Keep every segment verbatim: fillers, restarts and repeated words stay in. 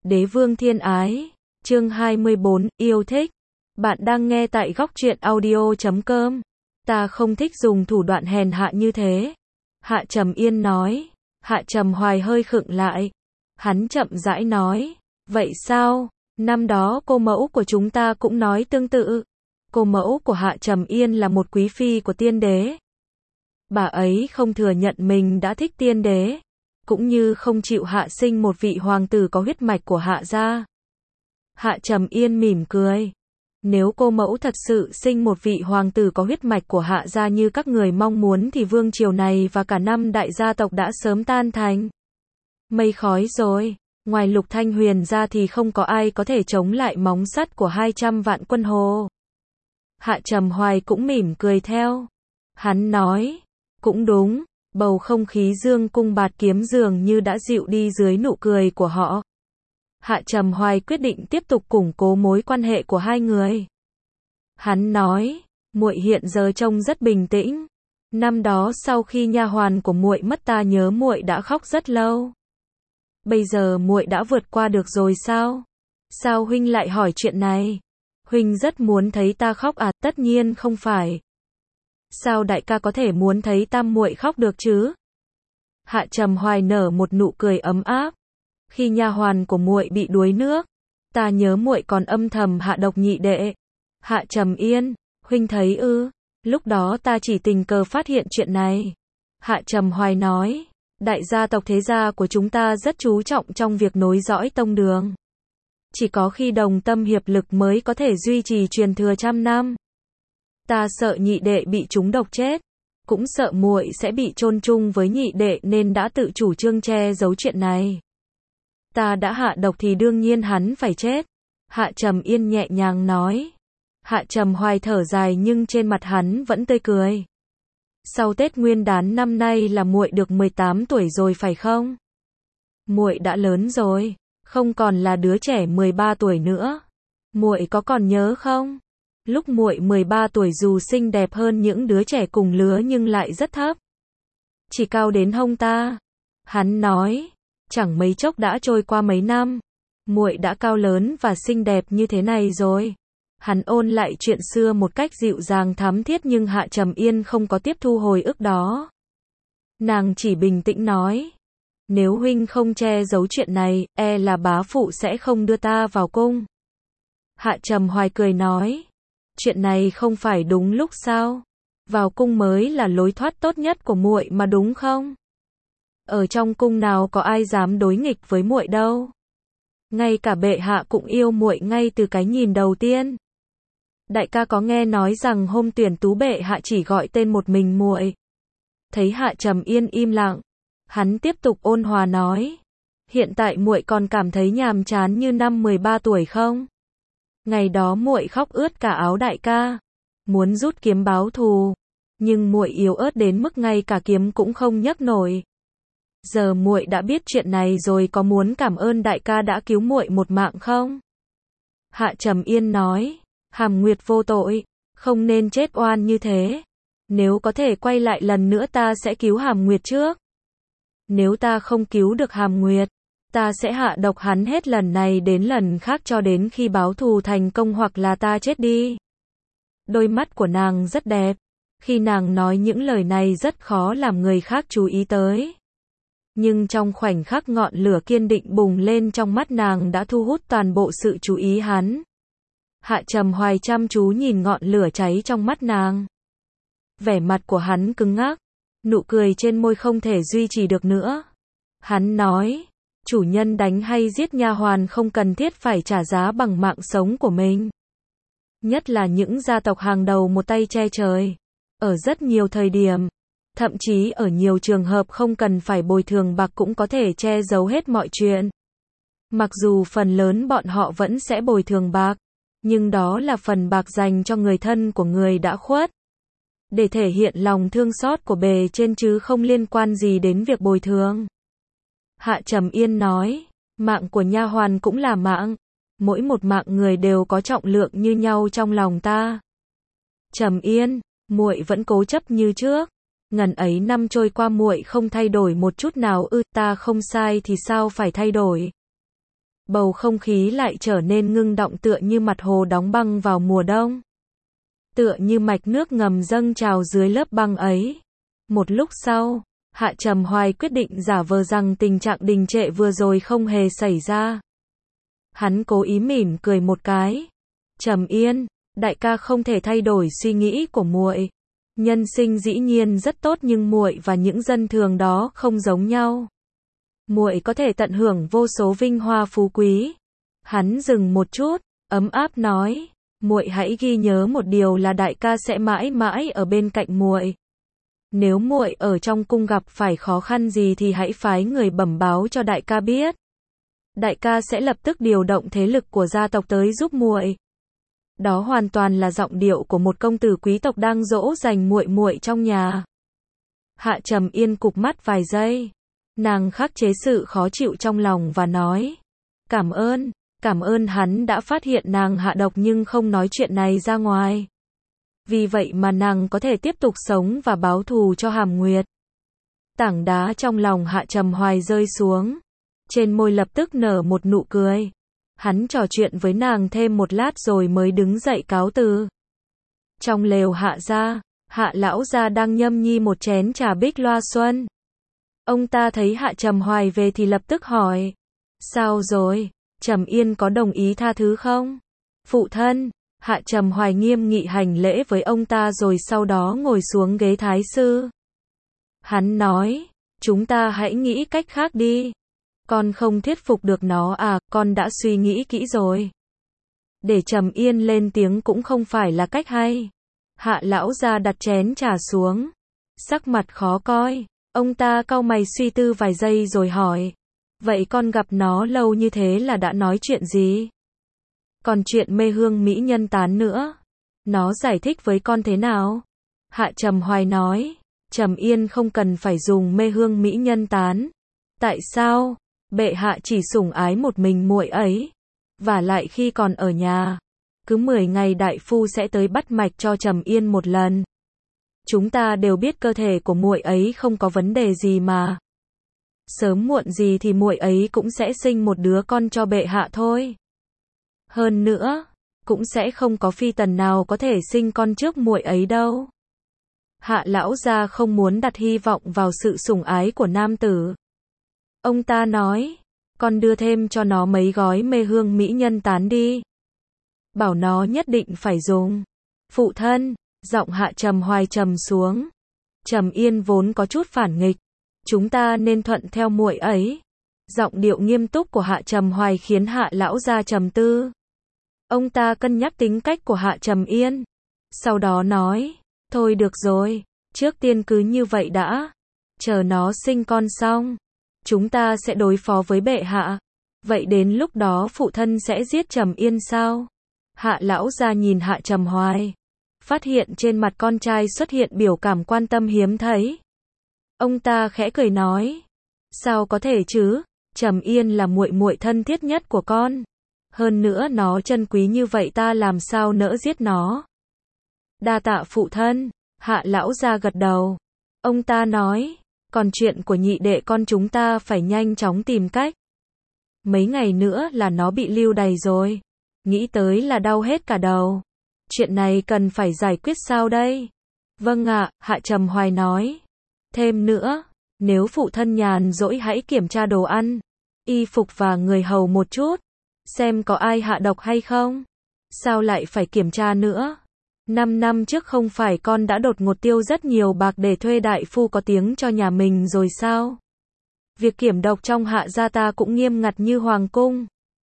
Đế vương thiên ái, chương hai mươi bốn, yêu thích. Bạn đang nghe tại góc truyện audio chấm com. Ta không thích dùng thủ đoạn hèn hạ như thế. Hạ Trầm Yên nói. Hạ Trầm Hoài hơi khựng lại. Hắn chậm rãi nói. Vậy sao? Năm đó cô mẫu của chúng ta cũng nói tương tự. Cô mẫu của Hạ Trầm Yên là một quý phi của tiên đế. Bà ấy không thừa nhận mình đã thích tiên đế, cũng như không chịu hạ sinh một vị hoàng tử có huyết mạch của Hạ gia. Hạ Trầm Yên mỉm cười. Nếu cô mẫu thật sự sinh một vị hoàng tử có huyết mạch của Hạ gia như các người mong muốn thì vương triều này và cả năm đại gia tộc đã sớm tan thành mây khói rồi. Ngoài Lục Thanh Huyền ra thì không có ai có thể chống lại móng sắt của hai trăm vạn quân hồ. Hạ Trầm Hoài cũng mỉm cười theo. Hắn nói, cũng đúng, bầu không khí dương cung bạt kiếm dường như đã dịu đi dưới nụ cười của họ. Hạ Trầm Hoài quyết định tiếp tục củng cố mối quan hệ của hai người. Hắn nói, muội hiện giờ trông rất bình tĩnh. Năm đó sau khi nha hoàn của muội mất ta nhớ muội đã khóc rất lâu. Bây giờ muội đã vượt qua được rồi sao? Sao huynh lại hỏi chuyện này? Huynh rất muốn thấy ta khóc à? Tất nhiên không phải. Sao đại ca có thể muốn thấy tam muội khóc được chứ? Hạ Trầm Hoài nở một nụ cười ấm áp. Khi nha hoàn của muội bị đuối nước, ta nhớ muội còn âm thầm hạ độc nhị đệ. Hạ Trầm Yên, huynh thấy ư? Lúc đó ta chỉ tình cờ phát hiện chuyện này. Hạ Trầm Hoài nói, đại gia tộc thế gia của chúng ta rất chú trọng trong việc nối dõi tông đường. Chỉ có khi đồng tâm hiệp lực mới có thể duy trì truyền thừa trăm năm. Ta sợ nhị đệ bị trúng độc chết, cũng sợ muội sẽ bị chôn chung với nhị đệ nên đã tự chủ trương che giấu chuyện này. Ta đã hạ độc thì đương nhiên hắn phải chết. Hạ Trầm Yên nhẹ nhàng nói. Hạ Trầm Hoài thở dài nhưng trên mặt hắn vẫn tươi cười. Sau Tết Nguyên Đán năm nay là muội được mười tám tuổi rồi phải không? Muội đã lớn rồi, không còn là đứa trẻ mười ba tuổi nữa. Muội có còn nhớ không? Lúc muội mười ba tuổi dù xinh đẹp hơn những đứa trẻ cùng lứa nhưng lại rất thấp. Chỉ cao đến hông ta. Hắn nói, chẳng mấy chốc đã trôi qua mấy năm, muội đã cao lớn và xinh đẹp như thế này rồi. Hắn ôn lại chuyện xưa một cách dịu dàng thắm thiết nhưng Hạ Trầm Yên không có tiếp thu hồi ức đó. Nàng chỉ bình tĩnh nói, nếu huynh không che giấu chuyện này, e là bá phụ sẽ không đưa ta vào cung. Hạ Trầm Hoài cười nói, chuyện này không phải đúng lúc sao? Vào cung mới là lối thoát tốt nhất của muội mà đúng không? Ở trong cung nào có ai dám đối nghịch với muội đâu. Ngay cả bệ hạ cũng yêu muội ngay từ cái nhìn đầu tiên. Đại ca có nghe nói rằng hôm tuyển tú bệ hạ chỉ gọi tên một mình muội. Thấy Hạ Trầm Yên im lặng, hắn tiếp tục ôn hòa nói, hiện tại muội còn cảm thấy nhàm chán như năm mười ba tuổi không? Ngày đó muội khóc ướt cả áo đại ca, muốn rút kiếm báo thù, nhưng muội yếu ớt đến mức ngay cả kiếm cũng không nhấc nổi. Giờ muội đã biết chuyện này rồi, có muốn cảm ơn đại ca đã cứu muội một mạng không? Hạ Trầm Yên nói, Hàm Nguyệt vô tội, không nên chết oan như thế. Nếu có thể quay lại lần nữa ta sẽ cứu Hàm Nguyệt trước. Nếu ta không cứu được Hàm Nguyệt, ta sẽ hạ độc hắn hết lần này đến lần khác cho đến khi báo thù thành công hoặc là ta chết đi. Đôi mắt của nàng rất đẹp. Khi nàng nói những lời này rất khó làm người khác chú ý tới. Nhưng trong khoảnh khắc ngọn lửa kiên định bùng lên trong mắt nàng đã thu hút toàn bộ sự chú ý hắn. Hạ Trầm Hoài chăm chú nhìn ngọn lửa cháy trong mắt nàng. Vẻ mặt của hắn cứng ngắc, nụ cười trên môi không thể duy trì được nữa. Hắn nói, chủ nhân đánh hay giết nha hoàn không cần thiết phải trả giá bằng mạng sống của mình. Nhất là những gia tộc hàng đầu một tay che trời. Ở rất nhiều thời điểm, thậm chí ở nhiều trường hợp không cần phải bồi thường bạc cũng có thể che giấu hết mọi chuyện. Mặc dù phần lớn bọn họ vẫn sẽ bồi thường bạc, nhưng đó là phần bạc dành cho người thân của người đã khuất. Để thể hiện lòng thương xót của bề trên chứ không liên quan gì đến việc bồi thường. Hạ Trầm Yên nói, mạng của nha hoàn cũng là mạng. Mỗi một mạng người đều có trọng lượng như nhau trong lòng ta. Trầm Yên, muội vẫn cố chấp như trước. Ngần ấy năm trôi qua muội không thay đổi một chút nào ư? Ta không sai thì sao phải thay đổi? bầu không khí lại trở nên ngưng động tựa như mặt hồ đóng băng vào mùa đông. Tựa như mạch nước ngầm dâng trào dưới lớp băng ấy. Một lúc sau, Hạ Trầm Hoài quyết định giả vờ rằng tình trạng đình trệ vừa rồi không hề xảy ra. Hắn cố ý mỉm cười một cái. Trầm Yên, đại ca không thể thay đổi suy nghĩ của muội. Nhân sinh dĩ nhiên rất tốt nhưng muội và những dân thường đó không giống nhau. Muội có thể tận hưởng vô số vinh hoa phú quý. Hắn dừng một chút, ấm áp nói, muội hãy ghi nhớ một điều là đại ca sẽ mãi mãi ở bên cạnh muội. Nếu muội ở trong cung gặp phải khó khăn gì thì hãy phái người bẩm báo cho đại ca biết. Đại ca sẽ lập tức điều động thế lực của gia tộc tới giúp muội. Đó hoàn toàn là giọng điệu của một công tử quý tộc đang dỗ dành muội muội trong nhà. Hạ Trầm Yên cụp mắt vài giây. Nàng khắc chế sự khó chịu trong lòng và nói, cảm ơn, cảm ơn hắn đã phát hiện nàng hạ độc nhưng không nói chuyện này ra ngoài. Vì vậy mà nàng có thể tiếp tục sống và báo thù cho Hàm Nguyệt. Tảng đá trong lòng Hạ Trầm Hoài rơi xuống. Trên môi lập tức nở một nụ cười. Hắn trò chuyện với nàng thêm một lát rồi mới đứng dậy cáo từ. Trong lều Hạ gia, Hạ lão gia đang nhâm nhi một chén trà bích loa xuân. Ông ta thấy Hạ Trầm Hoài về thì lập tức hỏi, sao rồi, Trầm Yên có đồng ý tha thứ không? Phụ thân, Hạ Trầm Hoài nghiêm nghị hành lễ với ông ta rồi sau đó ngồi xuống ghế thái sư. Hắn nói, chúng ta hãy nghĩ cách khác đi. Con không thuyết phục được nó à, con đã suy nghĩ kỹ rồi. Để Trầm Yên lên tiếng cũng không phải là cách hay. Hạ lão gia đặt chén trà xuống. Sắc mặt khó coi. Ông ta cau mày suy tư vài giây rồi hỏi. Vậy con gặp nó lâu như thế là đã nói chuyện gì? Còn chuyện mê hương mỹ nhân tán nữa. Nó giải thích với con thế nào? Hạ Trầm Hoài nói. Trầm Yên không cần phải dùng mê hương mỹ nhân tán. Tại sao? Bệ hạ chỉ sủng ái một mình muội ấy. Và lại khi còn ở nhà, cứ mười ngày đại phu sẽ tới bắt mạch cho Trầm Yên một lần. Chúng ta đều biết cơ thể của muội ấy không có vấn đề gì mà. Sớm muộn gì thì muội ấy cũng sẽ sinh một đứa con cho bệ hạ thôi. Hơn nữa, cũng sẽ không có phi tần nào có thể sinh con trước muội ấy đâu. Hạ lão gia không muốn đặt hy vọng vào sự sủng ái của nam tử. Ông ta nói, con đưa thêm cho nó mấy gói mê hương mỹ nhân tán đi. Bảo nó nhất định phải dùng. Phụ thân, giọng Hạ Trầm Hoài trầm xuống. Trầm Yên vốn có chút phản nghịch. Chúng ta nên thuận theo muội ấy. Giọng điệu nghiêm túc của Hạ Trầm Hoài khiến Hạ lão gia trầm tư. Ông ta cân nhắc tính cách của Hạ Trầm Yên. Sau đó nói, thôi được rồi, trước tiên cứ như vậy đã. Chờ nó sinh con xong, chúng ta sẽ đối phó với bệ hạ. Vậy đến lúc đó phụ thân sẽ giết Trầm Yên sao? Hạ lão gia nhìn Hạ Trầm Hoài. Phát hiện trên mặt con trai xuất hiện biểu cảm quan tâm hiếm thấy. Ông ta khẽ cười nói, sao có thể chứ? Trầm Yên là muội muội thân thiết nhất của con. Hơn nữa nó chân quý như vậy ta làm sao nỡ giết nó. Đa tạ phụ thân. Hạ lão gia gật đầu. Ông ta nói, còn chuyện của nhị đệ con chúng ta phải nhanh chóng tìm cách. Mấy ngày nữa là nó bị lưu đày rồi. Nghĩ tới là đau hết cả đầu. Chuyện này cần phải giải quyết sao đây? Vâng ạ, Hạ Trầm Hoài nói. Thêm nữa, nếu phụ thân nhàn rỗi hãy kiểm tra đồ ăn, y phục và người hầu một chút. Xem có ai hạ độc hay không? Sao lại phải kiểm tra nữa? Năm năm trước không phải con đã đột ngột tiêu rất nhiều bạc để thuê đại phu có tiếng cho nhà mình rồi sao? Việc kiểm độc trong Hạ gia ta cũng nghiêm ngặt như hoàng cung.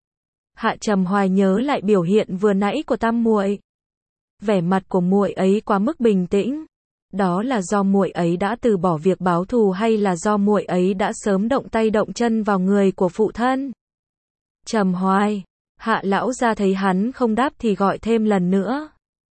Hạ Trầm Hoài nhớ lại biểu hiện vừa nãy của tam muội. Vẻ mặt của muội ấy quá mức bình tĩnh. Đó là do muội ấy đã từ bỏ việc báo thù hay là do muội ấy đã sớm động tay động chân vào người của phụ thân? Trầm Hoài. Hạ lão gia thấy hắn không đáp thì gọi thêm lần nữa.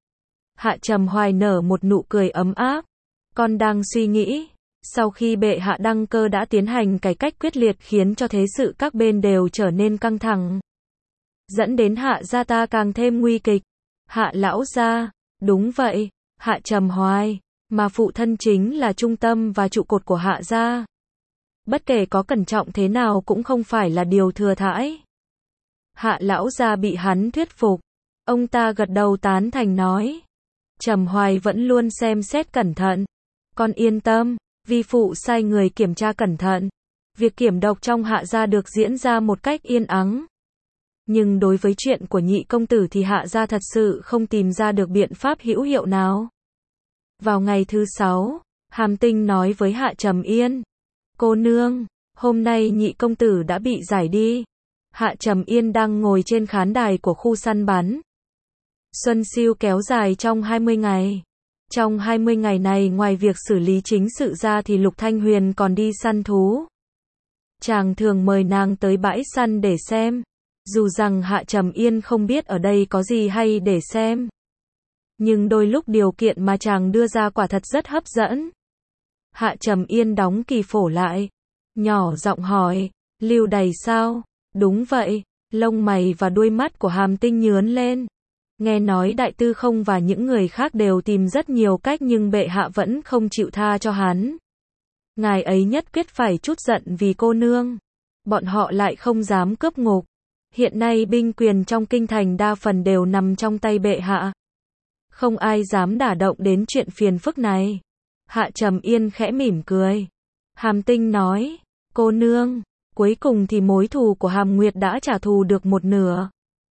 Hạ Trầm Hoài nở một nụ cười ấm áp. Con đang suy nghĩ, sau khi bệ hạ đăng cơ đã tiến hành cải cách quyết liệt khiến cho thế sự các bên đều trở nên căng thẳng. Dẫn đến Hạ gia ta càng thêm nguy kịch. Hạ lão gia, đúng vậy, Hạ Trầm Hoài, mà phụ thân chính là trung tâm và trụ cột của Hạ gia. Bất kể có cẩn trọng thế nào cũng không phải là điều thừa thãi. Hạ lão gia bị hắn thuyết phục. Ông ta gật đầu tán thành nói. Trầm Hoài vẫn luôn xem xét cẩn thận. Con yên tâm, vi phụ sai người kiểm tra cẩn thận. Việc kiểm độc trong Hạ gia được diễn ra một cách yên ắng. Nhưng đối với chuyện của nhị công tử thì Hạ gia thật sự không tìm ra được biện pháp hữu hiệu nào. Vào ngày thứ sáu, Hàm Tinh nói với Hạ Trầm Yên. Cô nương, hôm nay nhị công tử đã bị giải đi. Hạ Trầm Yên đang ngồi trên khán đài của khu săn bắn. Xuân Siêu kéo dài trong hai mươi ngày. Trong hai mươi ngày này ngoài việc xử lý chính sự ra thì Lục Thanh Huyền còn đi săn thú. Chàng thường mời nàng tới bãi săn để xem. Dù rằng Hạ Trầm Yên không biết ở đây có gì hay để xem. Nhưng đôi lúc điều kiện mà chàng đưa ra quả thật rất hấp dẫn. Hạ Trầm Yên đóng kỳ phổ lại. Nhỏ giọng hỏi, lưu đày sao? Đúng vậy, lông mày và đuôi mắt của Hàm Tinh nhướng lên. Nghe nói Đại Tư Không và những người khác đều tìm rất nhiều cách nhưng bệ hạ vẫn không chịu tha cho hắn. Ngài ấy nhất quyết phải trút giận vì cô nương. Bọn họ lại không dám cướp ngục. Hiện nay binh quyền trong kinh thành đa phần đều nằm trong tay bệ hạ. Không ai dám đả động đến chuyện phiền phức này. Hạ Trầm Yên khẽ mỉm cười. Hàm Tinh nói, cô nương, cuối cùng thì mối thù của Hàm Nguyệt đã trả thù được một nửa.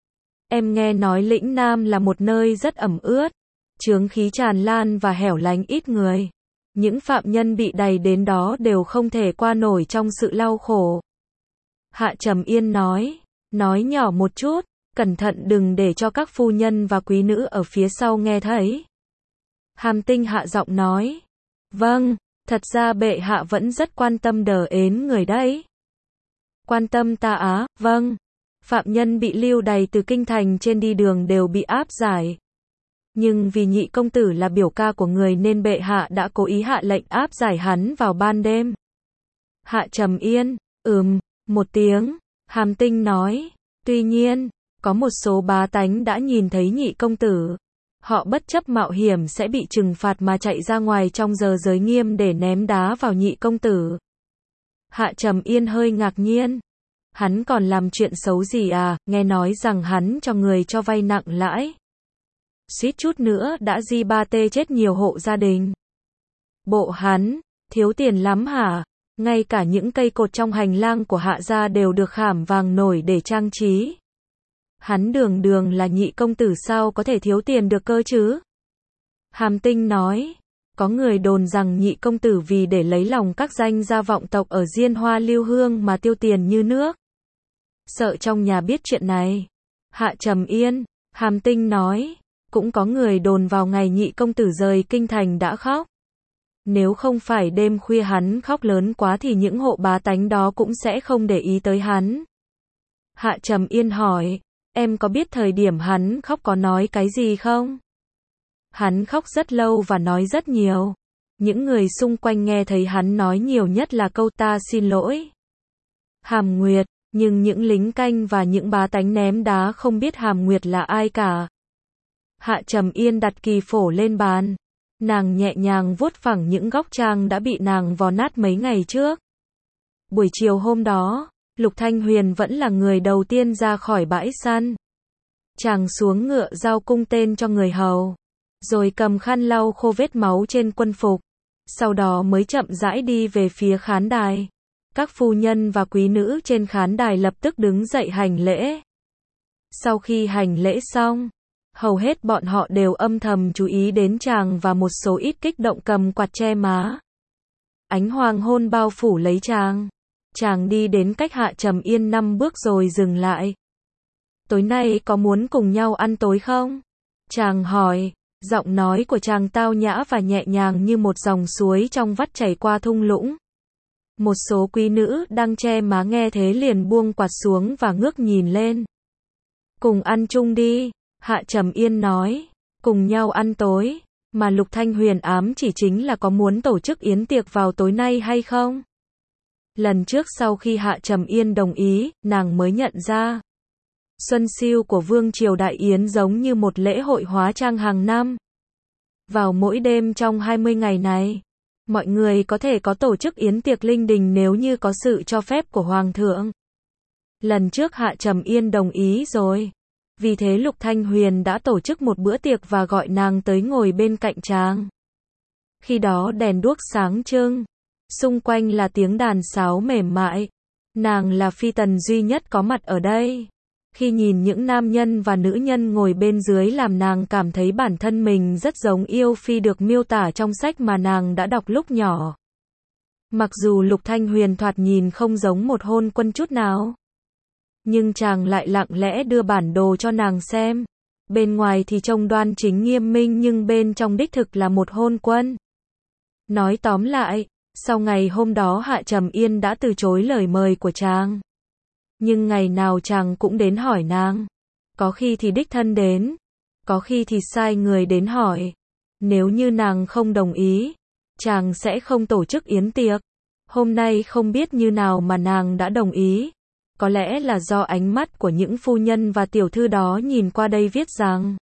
Em nghe nói lĩnh Nam là một nơi rất ẩm ướt, chướng khí tràn lan và hẻo lánh ít người. Những phạm nhân bị đày đến đó đều không thể qua nổi trong sự đau khổ. Hạ Trầm Yên nói, nói nhỏ một chút, cẩn thận đừng để cho các phu nhân và quý nữ ở phía sau nghe thấy. Hàm Tinh hạ giọng nói, vâng, thật ra bệ hạ vẫn rất quan tâm đờ ến người đấy. Quan tâm ta á, vâng. Phạm nhân bị lưu đày từ kinh thành trên đi đường đều bị áp giải. Nhưng vì nhị công tử là biểu ca của người nên bệ hạ đã cố ý hạ lệnh áp giải hắn vào ban đêm. Hạ Trầm Yên, ừm, một tiếng, Hàm Tinh nói, tuy nhiên, có một số bá tánh đã nhìn thấy nhị công tử. Họ bất chấp mạo hiểm sẽ bị trừng phạt mà chạy ra ngoài trong giờ giới nghiêm để ném đá vào nhị công tử. Hạ Trầm Yên hơi ngạc nhiên. Hắn còn làm chuyện xấu gì à, nghe nói rằng hắn cho người cho vay nặng lãi. Suýt chút nữa đã di ba tê chết nhiều hộ gia đình. Bộ hắn, thiếu tiền lắm hả? Ngay cả những cây cột trong hành lang của Hạ gia đều được khảm vàng nổi để trang trí. Hắn đường đường là nhị công tử sao có thể thiếu tiền được cơ chứ? Hàm Tinh nói, có người đồn rằng nhị công tử vì để lấy lòng các danh gia vọng tộc ở Diên Hoa Lưu Hương mà tiêu tiền như nước. Sợ trong nhà biết chuyện này. Hạ Trầm Yên, Hàm Tinh nói, cũng có người đồn vào ngày nhị công tử rời kinh thành đã khóc. Nếu không phải đêm khuya hắn khóc lớn quá thì những hộ bá tánh đó cũng sẽ không để ý tới hắn. Hạ Trầm Yên hỏi, em có biết thời điểm hắn khóc có nói cái gì không? Hắn khóc rất lâu và nói rất nhiều. Những người xung quanh nghe thấy hắn nói nhiều nhất là câu ta xin lỗi. Hàm Nguyệt, nhưng những lính canh và những bá tánh ném đá không biết Hàm Nguyệt là ai cả. Hạ Trầm Yên đặt kỳ phổ lên bàn. Nàng nhẹ nhàng vuốt phẳng những góc trang đã bị nàng vò nát mấy ngày trước. Buổi chiều hôm đó, Lục Thanh Huyền vẫn là người đầu tiên ra khỏi bãi săn. Chàng xuống ngựa giao cung tên cho người hầu, rồi cầm khăn lau khô vết máu trên quân phục. Sau đó mới chậm rãi đi về phía khán đài. Các phu nhân và quý nữ trên khán đài lập tức đứng dậy hành lễ. Sau khi hành lễ xong, hầu hết bọn họ đều âm thầm chú ý đến chàng và một số ít kích động cầm quạt che má. Ánh hoàng hôn bao phủ lấy chàng. Chàng đi đến cách Hạ Trầm Yên năm bước rồi dừng lại. Tối nay có muốn cùng nhau ăn tối không? Chàng hỏi, giọng nói của chàng tao nhã và nhẹ nhàng như một dòng suối trong vắt chảy qua thung lũng. Một số quý nữ đang che má nghe thế liền buông quạt xuống và ngước nhìn lên. Cùng ăn chung đi, Hạ Trầm Yên nói, cùng nhau ăn tối, mà Lục Thanh Huyền ám chỉ chính là có muốn tổ chức yến tiệc vào tối nay hay không? Lần trước sau khi Hạ Trầm Yên đồng ý, nàng mới nhận ra. Xuân Siêu của Vương Triều Đại Yến giống như một lễ hội hóa trang hàng năm. Vào mỗi đêm trong hai mươi ngày này, mọi người có thể có tổ chức yến tiệc linh đình nếu như có sự cho phép của Hoàng thượng. Lần trước Hạ Trầm Yên đồng ý rồi. Vì thế Lục Thanh Huyền đã tổ chức một bữa tiệc và gọi nàng tới ngồi bên cạnh chàng. Khi đó đèn đuốc sáng trưng, xung quanh là tiếng đàn sáo mềm mại. Nàng là phi tần duy nhất có mặt ở đây. Khi nhìn những nam nhân và nữ nhân ngồi bên dưới làm nàng cảm thấy bản thân mình rất giống yêu phi được miêu tả trong sách mà nàng đã đọc lúc nhỏ. Mặc dù Lục Thanh Huyền thoạt nhìn không giống một hôn quân chút nào, nhưng chàng lại lặng lẽ đưa bản đồ cho nàng xem. Bên ngoài thì trông đoan chính nghiêm minh nhưng bên trong đích thực là một hôn quân. Nói tóm lại, sau ngày hôm đó Hạ Trầm Yên đã từ chối lời mời của chàng. Nhưng ngày nào chàng cũng đến hỏi nàng. Có khi thì đích thân đến, có khi thì sai người đến hỏi. Nếu như nàng không đồng ý, chàng sẽ không tổ chức yến tiệc. Hôm nay không biết như nào mà nàng đã đồng ý. Có lẽ là do ánh mắt của những phu nhân và tiểu thư đó nhìn qua đây viết rằng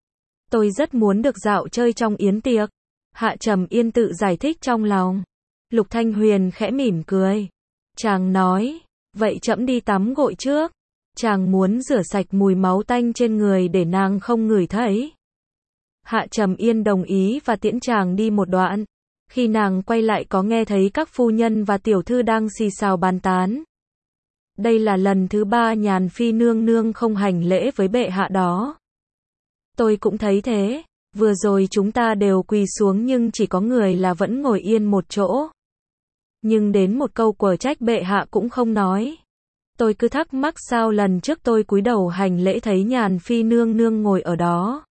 tôi rất muốn được dạo chơi trong yến tiệc. Hạ Trầm Yên tự giải thích trong lòng. Lục Thanh Huyền khẽ mỉm cười. Chàng nói, vậy trẫm đi tắm gội trước. Chàng muốn rửa sạch mùi máu tanh trên người để nàng không ngửi thấy. Hạ Trầm Yên đồng ý và tiễn chàng đi một đoạn. Khi nàng quay lại có nghe thấy các phu nhân và tiểu thư đang xì xào bàn tán. Đây là lần thứ ba Nhàn Phi nương nương không hành lễ với bệ hạ đó. Tôi cũng thấy thế. Vừa rồi chúng ta đều quỳ xuống nhưng chỉ có người là vẫn ngồi yên một chỗ. Nhưng đến một câu của trách bệ hạ cũng không nói. Tôi cứ thắc mắc sao lần trước tôi cúi đầu hành lễ thấy Nhàn Phi nương nương ngồi ở đó.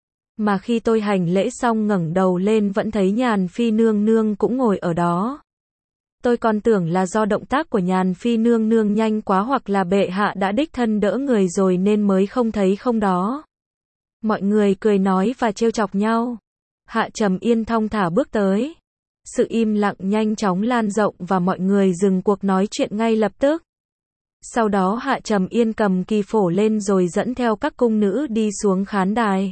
Mà khi tôi hành lễ xong ngẩng đầu lên vẫn thấy Nhàn Phi nương nương cũng ngồi ở đó. Tôi còn tưởng là do động tác của Nhàn Phi nương nương nhanh quá hoặc là bệ hạ đã đích thân đỡ người rồi nên mới không thấy không đó. Mọi người cười nói và trêu chọc nhau. Hạ Trầm Yên thong thả bước tới. Sự im lặng nhanh chóng lan rộng và mọi người dừng cuộc nói chuyện ngay lập tức. Sau đó Hạ Trầm Yên cầm kỳ phổ lên rồi dẫn theo các cung nữ đi xuống khán đài.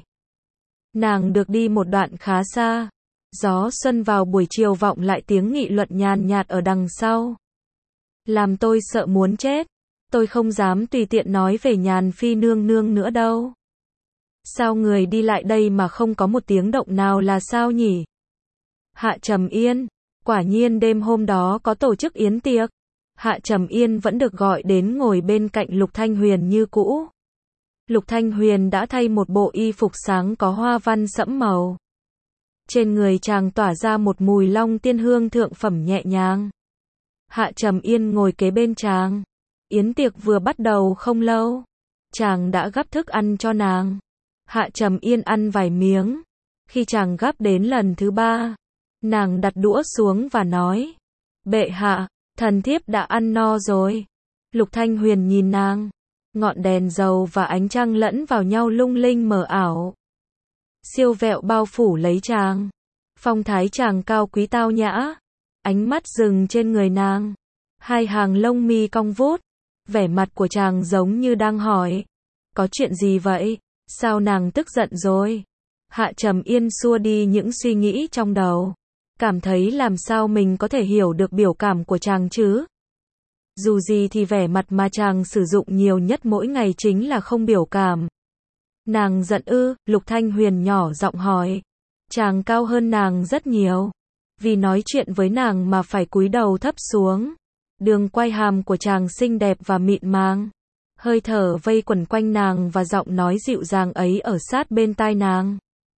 Nàng được đi một đoạn khá xa. Gió xuân vào buổi chiều vọng lại tiếng nghị luận nhàn nhạt ở đằng sau. Làm tôi sợ muốn chết. Tôi không dám tùy tiện nói về Nhàn Phi nương nương nữa đâu. Sao người đi lại đây mà không có một tiếng động nào là sao nhỉ? Hạ Trầm Yên, quả nhiên đêm hôm đó có tổ chức yến tiệc. Hạ Trầm Yên vẫn được gọi đến ngồi bên cạnh Lục Thanh Huyền như cũ. Lục Thanh Huyền đã thay một bộ y phục sáng có hoa văn sẫm màu. Trên người chàng tỏa ra một mùi long tiên hương thượng phẩm nhẹ nhàng. Hạ Trầm Yên ngồi kế bên chàng. Yến tiệc vừa bắt đầu không lâu. Chàng đã gắp thức ăn cho nàng. Hạ Trầm Yên ăn vài miếng. Khi chàng gắp đến lần thứ ba, nàng đặt đũa xuống và nói. Bệ hạ, thần thiếp đã ăn no rồi. Lục Thanh Huyền nhìn nàng. Ngọn đèn dầu và ánh trăng lẫn vào nhau lung linh mờ ảo. Siêu vẹo bao phủ lấy chàng. Phong thái chàng cao quý tao nhã. Ánh mắt dừng trên người nàng. Hai hàng lông mi cong vút. Vẻ mặt của chàng giống như đang hỏi. Có chuyện gì vậy? Sao nàng tức giận rồi? Hạ Trầm Yên xua đi những suy nghĩ trong đầu. Cảm thấy làm sao mình có thể hiểu được biểu cảm của chàng chứ? Dù gì thì vẻ mặt mà chàng sử dụng nhiều nhất mỗi ngày chính là không biểu cảm. Nàng giận ư? Lục Thanh Huyền nhỏ giọng hỏi. Chàng cao hơn nàng rất nhiều. Vì nói chuyện với nàng mà phải cúi đầu thấp xuống. Đường quay hàm của chàng xinh đẹp và mịn màng. Hơi thở vây quẩn quanh nàng và giọng nói dịu dàng ấy ở sát bên tai nàng.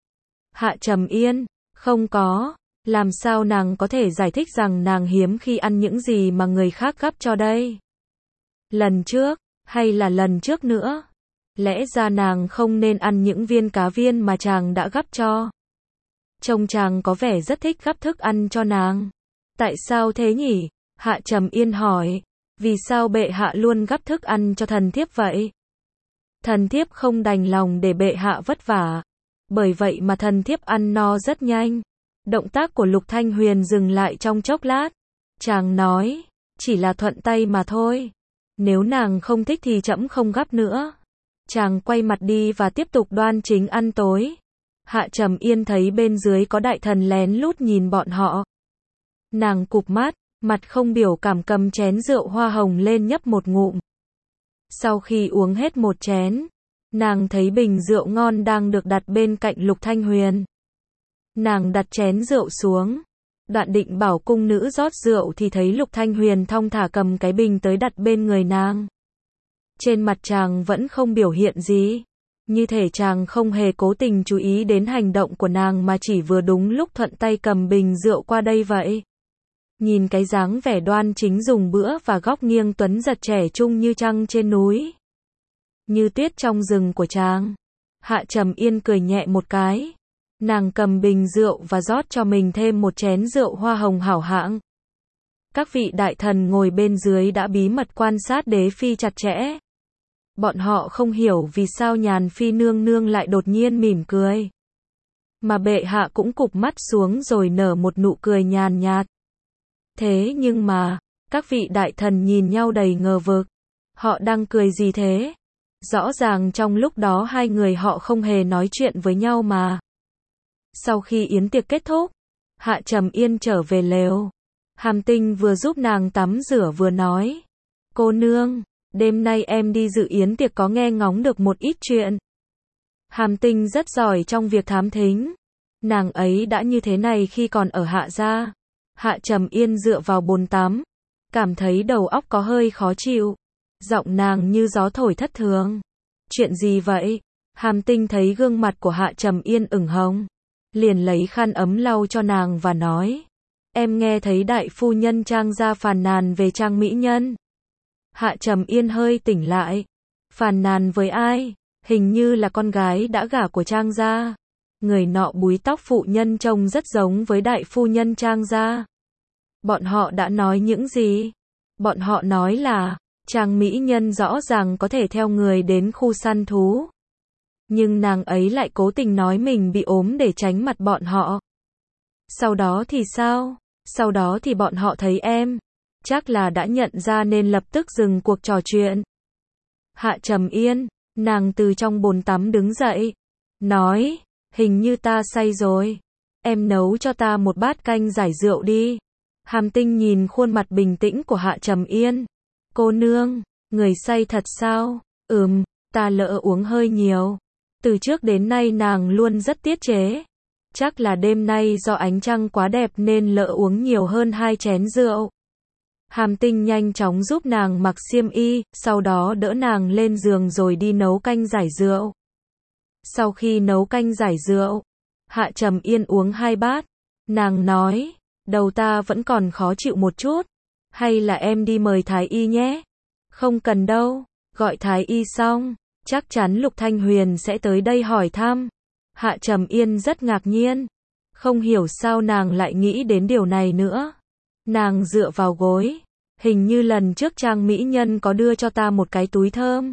Hạ Trầm Yên, không có. Làm sao nàng có thể giải thích rằng nàng hiếm khi ăn những gì mà người khác gắp cho đây? Lần trước, hay là lần trước nữa? Lẽ ra nàng không nên ăn những viên cá viên mà chàng đã gắp cho. Trông chàng có vẻ rất thích gắp thức ăn cho nàng. Tại sao thế nhỉ? Hạ Trầm Yên hỏi. Vì sao bệ hạ luôn gắp thức ăn cho thần thiếp vậy? Thần thiếp không đành lòng để bệ hạ vất vả. Bởi vậy mà thần thiếp ăn no rất nhanh. Động tác của Lục Thanh Huyền dừng lại trong chốc lát. Chàng nói, chỉ là thuận tay mà thôi. Nếu nàng không thích thì trẫm không gắp nữa. Chàng quay mặt đi và tiếp tục đoan chính ăn tối. Hạ Trầm Yên thấy bên dưới có đại thần lén lút nhìn bọn họ. Nàng cụp mắt, mặt không biểu cảm cầm chén rượu hoa hồng lên nhấp một ngụm. Sau khi uống hết một chén, nàng thấy bình rượu ngon đang được đặt bên cạnh Lục Thanh Huyền. Nàng đặt chén rượu xuống, đoạn định bảo cung nữ rót rượu thì thấy Lục Thanh Huyền thong thả cầm cái bình tới đặt bên người nàng. Trên mặt chàng vẫn không biểu hiện gì, như thể chàng không hề cố tình chú ý đến hành động của nàng mà chỉ vừa đúng lúc thuận tay cầm bình rượu qua đây vậy. Nhìn cái dáng vẻ đoan chính dùng bữa và góc nghiêng tuấn giật trẻ trung như trăng trên núi, như tuyết trong rừng của chàng, Hạ Trầm Yên cười nhẹ một cái. Nàng cầm bình rượu và rót cho mình thêm một chén rượu hoa hồng hảo hạng. Các vị đại thần ngồi bên dưới đã bí mật quan sát đế phi chặt chẽ. Bọn họ không hiểu vì sao Nhàn Phi nương nương lại đột nhiên mỉm cười. Mà bệ hạ cũng cụp mắt xuống rồi nở một nụ cười nhàn nhạt. Thế nhưng mà, các vị đại thần nhìn nhau đầy ngờ vực. Họ đang cười gì thế? Rõ ràng trong lúc đó hai người họ không hề nói chuyện với nhau mà. Sau khi yến tiệc kết thúc, Hạ Trầm Yên trở về lều. Hàm Tinh vừa giúp nàng tắm rửa vừa nói. Cô nương, đêm nay em đi dự yến tiệc có nghe ngóng được một ít chuyện. Hàm Tinh rất giỏi trong việc thám thính. Nàng ấy đã như thế này khi còn ở Hạ gia. Hạ Trầm Yên dựa vào bồn tắm, cảm thấy đầu óc có hơi khó chịu. Giọng nàng như gió thổi thất thường. Chuyện gì vậy? Hàm Tinh thấy gương mặt của Hạ Trầm Yên ửng hồng, liền lấy khăn ấm lau cho nàng và nói. Em nghe thấy đại phu nhân Trang gia phàn nàn về Trang mỹ nhân. Hạ Trầm Yên hơi tỉnh lại. Phàn nàn với ai? Hình như là con gái đã gả của Trang gia. Người nọ búi tóc phụ nhân trông rất giống với đại phu nhân Trang gia. Bọn họ đã nói những gì? Bọn họ nói là, Trang mỹ nhân rõ ràng có thể theo người đến khu săn thú. Nhưng nàng ấy lại cố tình nói mình bị ốm để tránh mặt bọn họ. Sau đó thì sao? Sau đó thì bọn họ thấy em. Chắc là đã nhận ra nên lập tức dừng cuộc trò chuyện. Hạ Trầm Yên, nàng từ trong bồn tắm đứng dậy. Nói, hình như ta say rồi. Em nấu cho ta một bát canh giải rượu đi. Hàm Tinh nhìn khuôn mặt bình tĩnh của Hạ Trầm Yên. Cô nương, người say thật sao? Ừm, ta lỡ uống hơi nhiều. Từ trước đến nay nàng luôn rất tiết chế. Chắc là đêm nay do ánh trăng quá đẹp nên lỡ uống nhiều hơn hai chén rượu. Hàm Tinh nhanh chóng giúp nàng mặc xiêm y, sau đó đỡ nàng lên giường rồi đi nấu canh giải rượu. Sau khi nấu canh giải rượu, Hạ Trầm Yên uống hai bát. Nàng nói, đầu ta vẫn còn khó chịu một chút. Hay là em đi mời Thái y nhé? Không cần đâu, gọi Thái y xong, chắc chắn Lục Thanh Huyền sẽ tới đây hỏi thăm. Hạ Trầm Yên rất ngạc nhiên. Không hiểu sao nàng lại nghĩ đến điều này nữa. Nàng dựa vào gối. Hình như lần trước Trang mỹ nhân có đưa cho ta một cái túi thơm.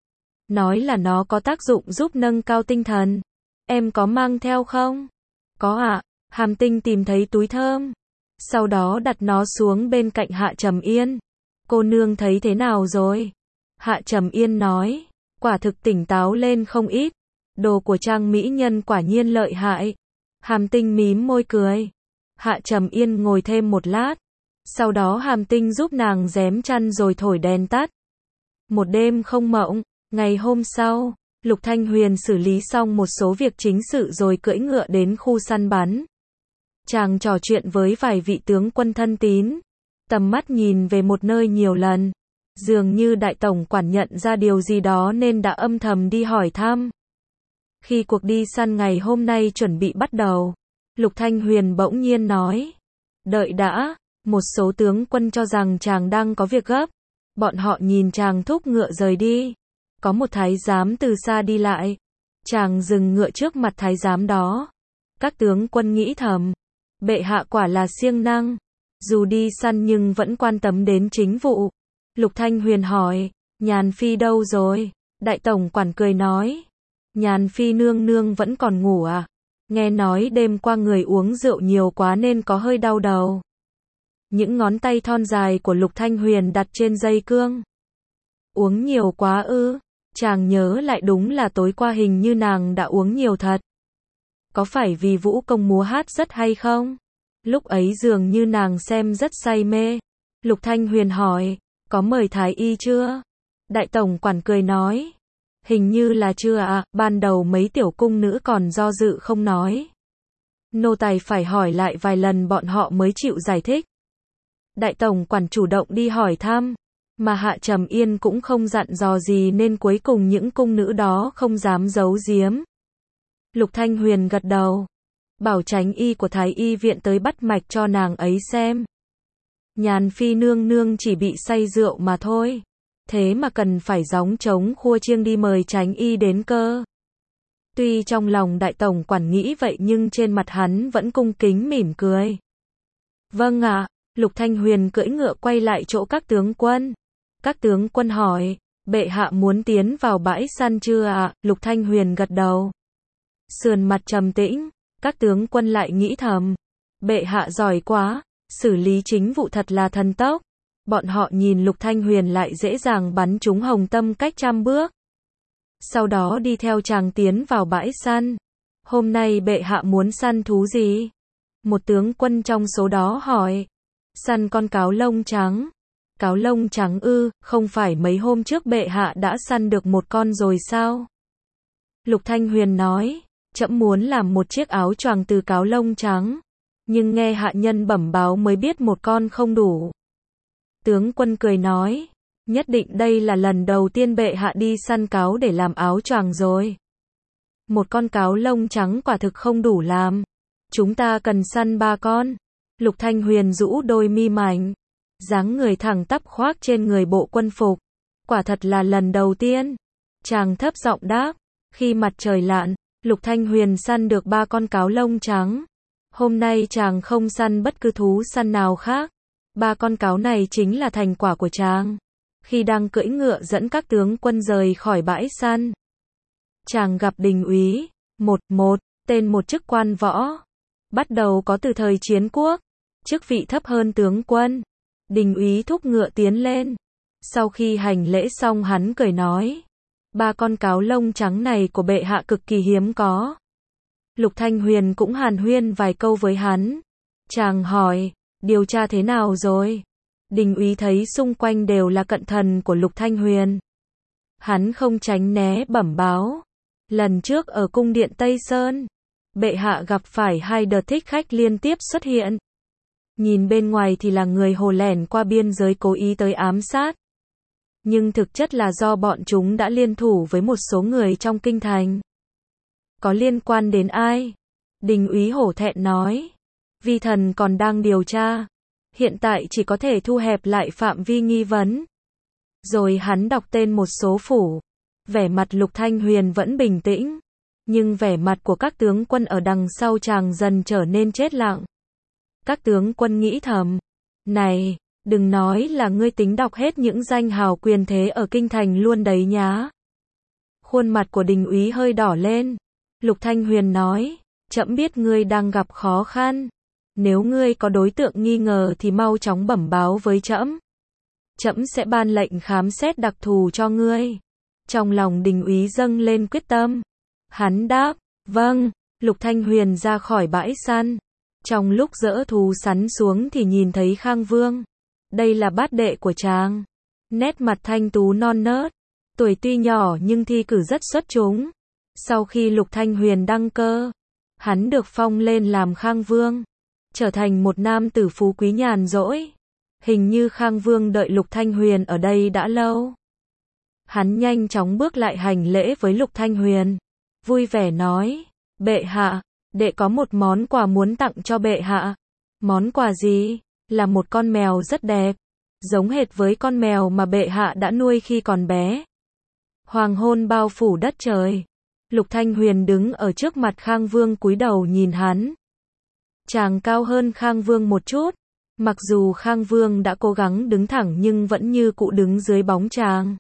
Nói là nó có tác dụng giúp nâng cao tinh thần. Em có mang theo không? Có ạ. À. Hàm Tinh tìm thấy túi thơm. Sau đó đặt nó xuống bên cạnh Hạ Trầm Yên. Cô nương thấy thế nào rồi? Hạ Trầm Yên nói. Quả thực tỉnh táo lên không ít. Đồ của Trang mỹ nhân quả nhiên lợi hại. Hàm Tinh mím môi cười. Hạ Trầm Yên ngồi thêm một lát. Sau đó Hàm Tinh giúp nàng rém chăn rồi thổi đèn tắt. Một đêm không mộng. Ngày hôm sau, Lục Thanh Huyền xử lý xong một số việc chính sự rồi cưỡi ngựa đến khu săn bắn. Chàng trò chuyện với vài vị tướng quân thân tín. Tầm mắt nhìn về một nơi nhiều lần. Dường như đại tổng quản nhận ra điều gì đó nên đã âm thầm đi hỏi thăm. Khi cuộc đi săn ngày hôm nay chuẩn bị bắt đầu, Lục Thanh Huyền bỗng nhiên nói. Đợi đã, một số tướng quân cho rằng chàng đang có việc gấp. Bọn họ nhìn chàng thúc ngựa rời đi. Có một thái giám từ xa đi lại. Chàng dừng ngựa trước mặt thái giám đó. Các tướng quân nghĩ thầm. Bệ hạ quả là siêng năng. Dù đi săn nhưng vẫn quan tâm đến chính vụ. Lục Thanh Huyền hỏi. Nhàn Phi đâu rồi? Đại tổng quản cười nói. Nhàn Phi nương nương vẫn còn ngủ à? Nghe nói đêm qua người uống rượu nhiều quá nên có hơi đau đầu. Những ngón tay thon dài của Lục Thanh Huyền đặt trên dây cương. Uống nhiều quá ư? Chàng nhớ lại đúng là tối qua hình như nàng đã uống nhiều thật. Có phải vì vũ công múa hát rất hay không? Lúc ấy dường như nàng xem rất say mê. Lục Thanh Huyền hỏi, có mời Thái y chưa? Đại tổng quản cười nói. Hình như là chưa ạ, ban đầu mấy tiểu cung nữ còn do dự không nói. Nô tài phải hỏi lại vài lần bọn họ mới chịu giải thích. Đại tổng quản chủ động đi hỏi thăm, mà Hạ Trầm Yên cũng không dặn dò gì nên cuối cùng những cung nữ đó không dám giấu giếm. Lục Thanh Huyền gật đầu, bảo chánh y của Thái y viện tới bắt mạch cho nàng ấy xem. Nhàn Phi nương nương chỉ bị say rượu mà thôi, thế mà cần phải gióng trống khua chiêng đi mời chánh y đến cơ. Tuy trong lòng đại tổng quản nghĩ vậy nhưng trên mặt hắn vẫn cung kính mỉm cười. Vâng ạ, Lục Thanh Huyền cưỡi ngựa quay lại chỗ các tướng quân. Các tướng quân hỏi, bệ hạ muốn tiến vào bãi săn chưa ạ? Lục Thanh Huyền gật đầu. Sườn mặt trầm tĩnh, các tướng quân lại nghĩ thầm, bệ hạ giỏi quá, xử lý chính vụ thật là thần tốc. Bọn họ nhìn Lục Thanh Huyền lại dễ dàng bắn trúng hồng tâm cách trăm bước. Sau đó đi theo chàng tiến vào bãi săn. Hôm nay bệ hạ muốn săn thú gì? Một tướng quân trong số đó hỏi. Săn con cáo lông trắng. Cáo lông trắng ư, không phải mấy hôm trước bệ hạ đã săn được một con rồi sao? Lục Thanh Huyền nói, trẫm muốn làm một chiếc áo choàng từ cáo lông trắng, nhưng nghe hạ nhân bẩm báo mới biết một con không đủ. Tướng quân cười nói, nhất định đây là lần đầu tiên bệ hạ đi săn cáo để làm áo choàng rồi. Một con cáo lông trắng quả thực không đủ làm. Chúng ta cần săn ba con. Lục Thanh Huyền rũ đôi mi mảnh, dáng người thẳng tắp khoác trên người bộ quân phục. Quả thật là lần đầu tiên. Chàng thấp giọng đáp, khi mặt trời lặn, Lục Thanh Huyền săn được ba con cáo lông trắng. Hôm nay chàng không săn bất cứ thú săn nào khác. Ba con cáo này chính là thành quả của chàng. Khi đang cưỡi ngựa dẫn các tướng quân rời khỏi bãi săn, chàng gặp Đình úy, một một, tên một chức quan võ. Bắt đầu có từ thời chiến quốc, chức vị thấp hơn tướng quân. Đình úy thúc ngựa tiến lên. Sau khi hành lễ xong hắn cười nói, ba con cáo lông trắng này của bệ hạ cực kỳ hiếm có. Lục Thanh Huyền cũng hàn huyên vài câu với hắn. Chàng hỏi, điều tra thế nào rồi? Đình úy thấy xung quanh đều là cận thần của Lục Thanh Huyền. Hắn không tránh né bẩm báo. Lần trước ở cung điện Tây Sơn, bệ hạ gặp phải hai đợt thích khách liên tiếp xuất hiện. Nhìn bên ngoài thì là người hồ lẻn qua biên giới cố ý tới ám sát. Nhưng thực chất là do bọn chúng đã liên thủ với một số người trong kinh thành. Có liên quan đến ai? Đình úy hổ thẹn nói. Vi thần còn đang điều tra. Hiện tại chỉ có thể thu hẹp lại phạm vi nghi vấn. Rồi hắn đọc tên một số phủ. Vẻ mặt Lục Thanh Huyền vẫn bình tĩnh. Nhưng vẻ mặt của các tướng quân ở đằng sau chàng dần trở nên chết lặng. Các tướng quân nghĩ thầm. Này, đừng nói là ngươi tính đọc hết những danh hào quyền thế ở kinh thành luôn đấy nhá. Khuôn mặt của Đình úy hơi đỏ lên. Lục Thanh Huyền nói, trẫm biết ngươi đang gặp khó khăn. Nếu ngươi có đối tượng nghi ngờ thì mau chóng bẩm báo với trẫm. Trẫm sẽ ban lệnh khám xét đặc thù cho ngươi. Trong lòng Đình úy dâng lên quyết tâm. Hắn đáp, vâng. Lục Thanh Huyền ra khỏi bãi săn. Trong lúc dỡ thú sắn xuống thì nhìn thấy Khang Vương. Đây là bát đệ của chàng. Nét mặt thanh tú non nớt. Tuổi tuy nhỏ nhưng thi cử rất xuất chúng. Sau khi Lục Thanh Huyền đăng cơ, hắn được phong lên làm Khang Vương, trở thành một nam tử phú quý nhàn rỗi. Hình như Khang Vương đợi Lục Thanh Huyền ở đây đã lâu. Hắn nhanh chóng bước lại hành lễ với Lục Thanh Huyền, vui vẻ nói, bệ hạ, đệ có một món quà muốn tặng cho bệ hạ. Món quà gì? Là một con mèo rất đẹp, giống hệt với con mèo mà bệ hạ đã nuôi khi còn bé. Hoàng hôn bao phủ đất trời. Lục Thanh Huyền đứng ở trước mặt Khang Vương cúi đầu nhìn hắn. Chàng cao hơn Khang Vương một chút. Mặc dù Khang Vương đã cố gắng đứng thẳng nhưng vẫn như cũ đứng dưới bóng chàng.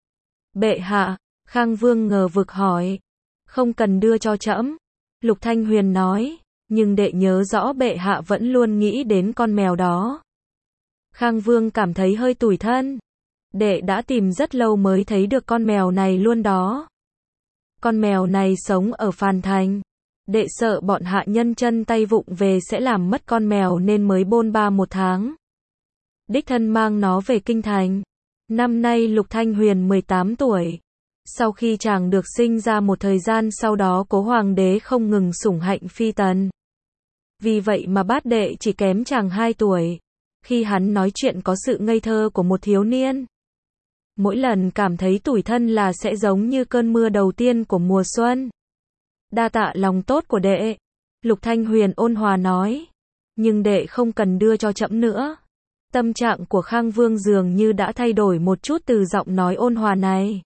Bệ hạ, Khang Vương ngờ vực hỏi. Không cần đưa cho trẫm. Lục Thanh Huyền nói, nhưng đệ nhớ rõ bệ hạ vẫn luôn nghĩ đến con mèo đó. Khang Vương cảm thấy hơi tủi thân. Đệ đã tìm rất lâu mới thấy được con mèo này luôn đó. Con mèo này sống ở Phàn Thành. Đệ sợ bọn hạ nhân chân tay vụng về sẽ làm mất con mèo nên mới bôn ba một tháng. Đích thân mang nó về kinh thành. Năm nay Lục Thanh Huyền mười tám tuổi. Sau khi chàng được sinh ra một thời gian sau đó Cố Hoàng đế không ngừng sủng hạnh phi tần. Vì vậy mà bát đệ chỉ kém chàng hai tuổi. Khi hắn nói chuyện có sự ngây thơ của một thiếu niên. Mỗi lần cảm thấy tủi thân là sẽ giống như cơn mưa đầu tiên của mùa xuân. Đa tạ lòng tốt của đệ. Lục Thanh Huyền ôn hòa nói. Nhưng đệ không cần đưa cho trẫm nữa. Tâm trạng của Khang Vương dường như đã thay đổi một chút từ giọng nói ôn hòa này.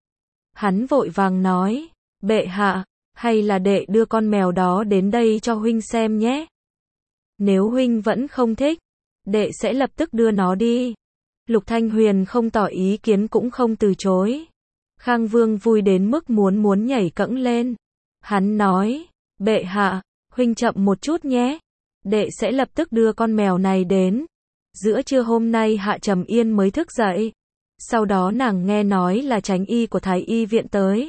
Hắn vội vàng nói. Bệ hạ, hay là đệ đưa con mèo đó đến đây cho huynh xem nhé. Nếu huynh vẫn không thích, đệ sẽ lập tức đưa nó đi. Lục Thanh Huyền không tỏ ý kiến cũng không từ chối. Khang Vương vui đến mức muốn muốn nhảy cẫng lên. Hắn nói, bệ hạ, huynh chậm một chút nhé. Đệ sẽ lập tức đưa con mèo này đến. Giữa trưa hôm nay Hạ Trầm Yên mới thức dậy. Sau đó nàng nghe nói là Chánh y của Thái y viện tới.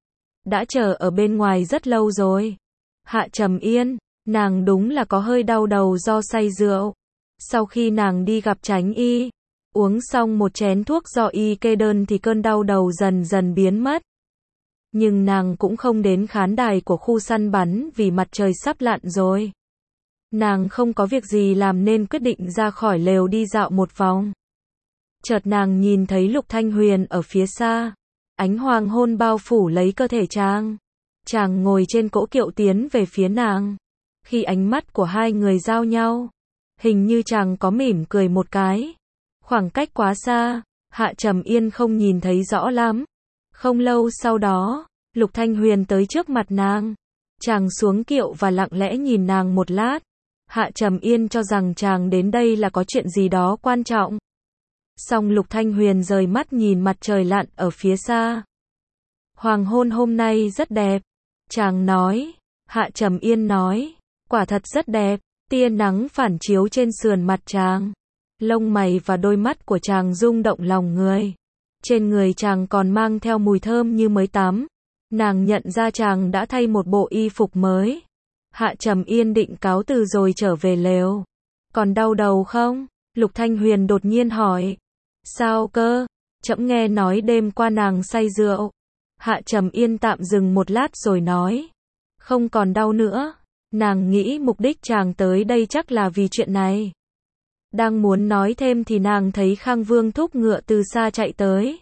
Đã chờ ở bên ngoài rất lâu rồi. Hạ Trầm Yên, nàng đúng là có hơi đau đầu do say rượu. Sau khi nàng đi gặp Chánh y, uống xong một chén thuốc do y kê đơn thì cơn đau đầu dần dần biến mất. Nhưng nàng cũng không đến khán đài của khu săn bắn vì mặt trời sắp lặn rồi. Nàng không có việc gì làm nên quyết định ra khỏi lều đi dạo một vòng. Chợt nàng nhìn thấy Lục Thanh Huyền ở phía xa. Ánh hoàng hôn bao phủ lấy cơ thể chàng. Chàng ngồi trên cỗ kiệu tiến về phía nàng. Khi ánh mắt của hai người giao nhau, hình như chàng có mỉm cười một cái. Khoảng cách quá xa, Hạ Trầm Yên không nhìn thấy rõ lắm. Không lâu sau đó, Lục Thanh Huyền tới trước mặt nàng. Chàng xuống kiệu và lặng lẽ nhìn nàng một lát. Hạ Trầm Yên cho rằng chàng đến đây là có chuyện gì đó quan trọng. Song Lục Thanh Huyền rời mắt nhìn mặt trời lặn ở phía xa. Hoàng hôn hôm nay rất đẹp. Chàng nói. Hạ Trầm Yên nói. Quả thật rất đẹp. Tia nắng phản chiếu trên sườn mặt chàng. Lông mày và đôi mắt của chàng rung động lòng người. Trên người chàng còn mang theo mùi thơm như mới tắm. Nàng nhận ra chàng đã thay một bộ y phục mới. Hạ Trầm Yên định cáo từ rồi trở về lều. Còn đau đầu không? Lục Thanh Huyền đột nhiên hỏi. Sao cơ? Trẫm nghe nói đêm qua nàng say rượu. Hạ Trầm Yên tạm dừng một lát rồi nói. Không còn đau nữa. Nàng nghĩ mục đích chàng tới đây chắc là vì chuyện này. Đang muốn nói thêm thì nàng thấy Khang Vương thúc ngựa từ xa chạy tới.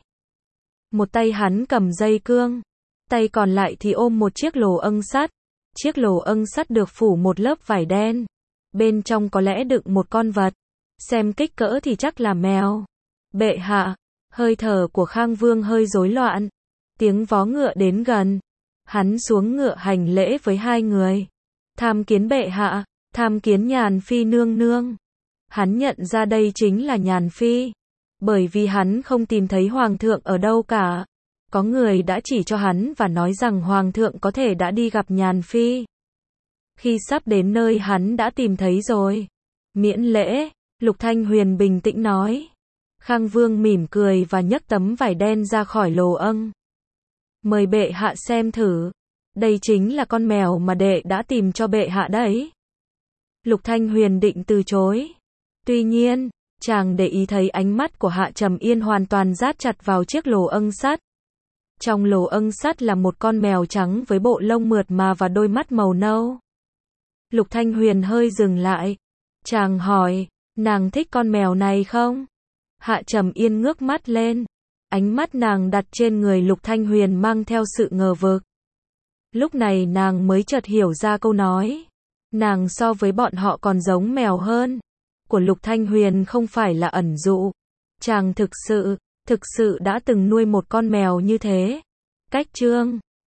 Một tay hắn cầm dây cương. Tay còn lại thì ôm một chiếc lồ âng sắt. Chiếc lồ âng sắt được phủ một lớp vải đen. Bên trong có lẽ đựng một con vật. Xem kích cỡ thì chắc là mèo. Bệ hạ, hơi thở của Khang Vương hơi rối loạn. Tiếng vó ngựa đến gần. Hắn xuống ngựa hành lễ với hai người. Tham kiến bệ hạ, tham kiến Nhàn Phi nương nương. Hắn nhận ra đây chính là Nhàn Phi. Bởi vì hắn không tìm thấy Hoàng thượng ở đâu cả. Có người đã chỉ cho hắn và nói rằng Hoàng thượng có thể đã đi gặp Nhàn Phi. Khi sắp đến nơi hắn đã tìm thấy rồi. Miễn lễ, Lục Thanh Huyền bình tĩnh nói. Khang Vương mỉm cười và nhấc tấm vải đen ra khỏi lồ âng. Mời bệ hạ xem thử. Đây chính là con mèo mà đệ đã tìm cho bệ hạ đấy. Lục Thanh Huyền định từ chối. Tuy nhiên, chàng để ý thấy ánh mắt của Hạ Trầm Yên hoàn toàn dát chặt vào chiếc lồ âng sắt. Trong lồ âng sắt là một con mèo trắng với bộ lông mượt mà và đôi mắt màu nâu. Lục Thanh Huyền hơi dừng lại. Chàng hỏi, nàng thích con mèo này không? Hạ Trầm Yên ngước mắt lên. Ánh mắt nàng đặt trên người Lục Thanh Huyền mang theo sự ngờ vực. Lúc này nàng mới chợt hiểu ra câu nói. Nàng so với bọn họ còn giống mèo hơn. Của Lục Thanh Huyền không phải là ẩn dụ. Chàng thực sự, thực sự đã từng nuôi một con mèo như thế. Cách chương